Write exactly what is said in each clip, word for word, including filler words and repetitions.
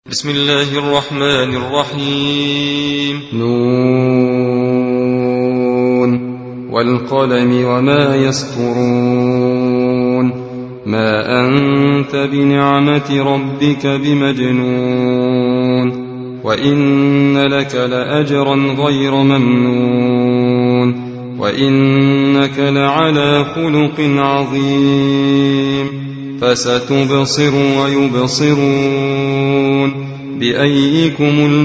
بسم الله الرحمن الرحيم. نون والقلم وما يسطرون ما أنت بنعمة ربك بمجنون وإن لك لأجرا غير ممنون وإنك لعلى خلق عظيم فستبصر ويبصرون بأيكم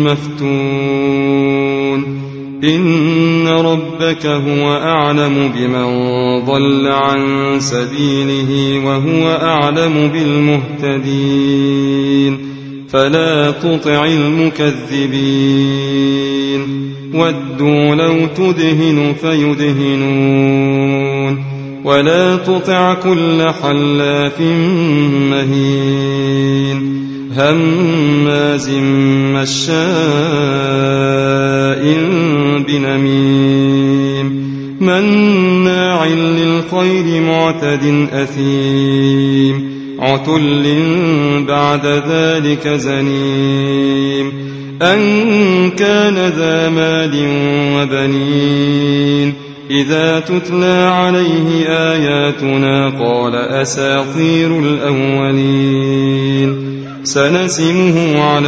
المفتون إن ربك هو أعلم بمن ضل عن سبيله وهو أعلم بالمهتدين فلا تطع المكذبين ودوا لو تدهن فيدهنون ولا تطع كل حلاف مهين هماز مشاء بنميم مناع للخير معتد أثيم عتل بعد ذلك زنيم أن كان ذا مال وبنين إذا تتلى عليه آياتنا قال أساطير الأولين سنسمه على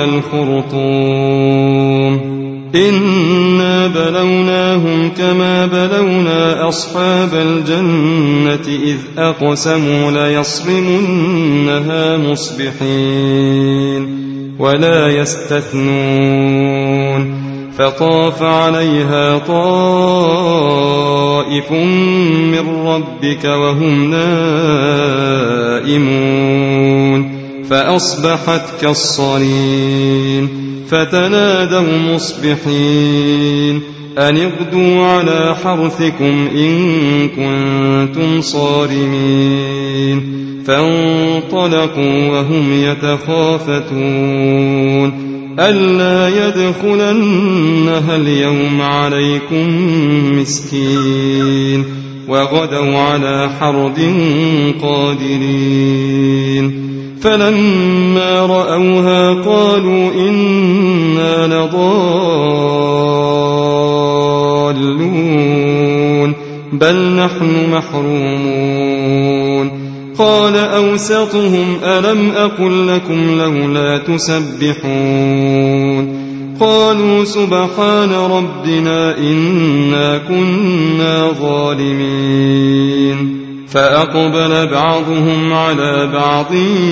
الخرطوم إنا بلوناهم كما بلونا أصحاب الجنة إذ أقسموا ليصرمنها مصبحين ولا يستثنون فطاف عليها طائف من ربك وهم نائمون فأصبحت كالصريم فتنادوا مصبحين أن اغدوا على حرثكم إن كنتم صارمين فانطلقوا وهم يتخافتون ألا يدخلنها اليوم عليكم مسكين وغدوا على حرد قادرين فلما رأوها قالوا إنا لضالون بل نحن محرومون قال أوسطهم ألم أقل لكم لولا تسبحون قالوا سبحان ربنا إنا كنا ظالمين فأقبل بعضهم على بعض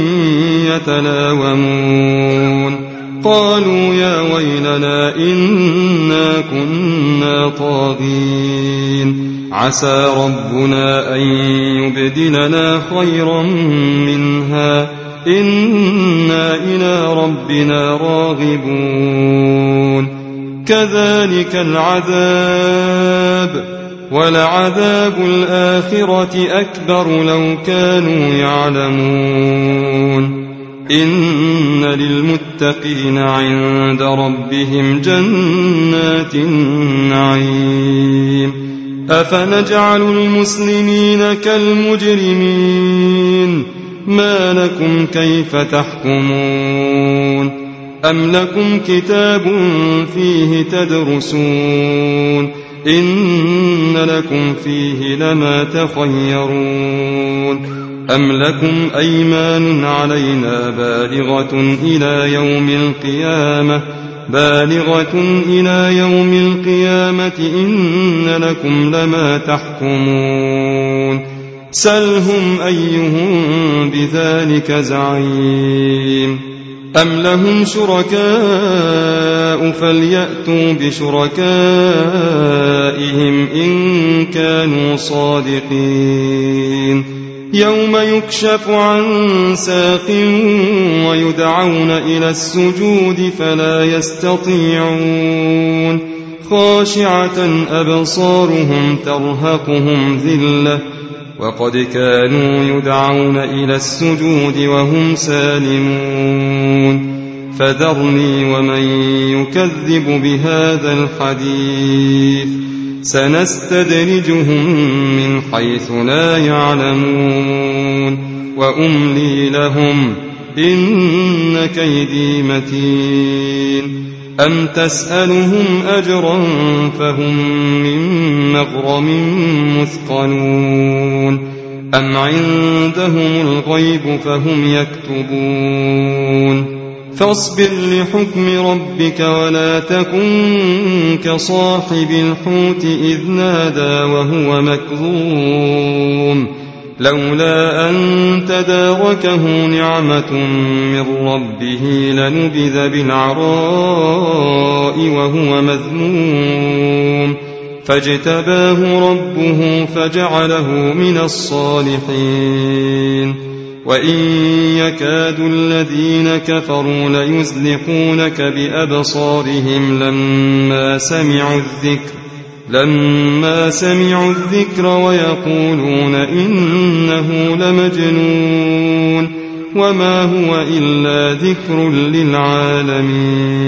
يتلاومون قالوا يا ويلنا إنا كنا طاغين عسى ربنا أن يبدلنا خيرا منها إنا إلى ربنا راغبون كذلك العذاب ولعذاب الآخرة أكبر لو كانوا يعلمون إن للمتقين عند ربهم جنات النعيم أفنجعل المسلمين كالمجرمين ما لكم كيف تحكمون أم لكم كتاب فيه تدرسون إن لكم فيه لما تخيرون أم لكم أيمان علينا بالغة إلى يوم القيامة بالغة إلى يوم القيامة إن لكم لما تحكمون سلهم أيهم بذلك زعيم أم لهم شركاء فليأتوا بشركائهم إن كانوا صادقين يوم يكشف عن ساق ويدعون إلى السجود فلا يستطيعون خاشعة أبصارهم ترهقهم ذلة وقد كانوا يدعون إلى السجود وهم سالمون فذرني ومن يكذب بهذا الحديث سنستدرجهم من حيث لا يعلمون وأملي لهم إن كيدي متين أم تسألهم أجرا فهم من مغرم مثقلون أم عندهم الغيب فهم يكتبون فاصبر لحكم ربك ولا تكن كصاحب الحوت إذ نادى وهو مكظوم لولا أن تداركه نعمة من ربه لنبذ بالعراء وهو مذموم فاجتباه ربه فجعله من الصالحين وإن يكاد الذين كفروا ليزلقونك بأبصارهم لما سمعوا الذكر لما سمعوا الذكر ويقولون إنه لمجنون وما هو إلا ذكر للعالمين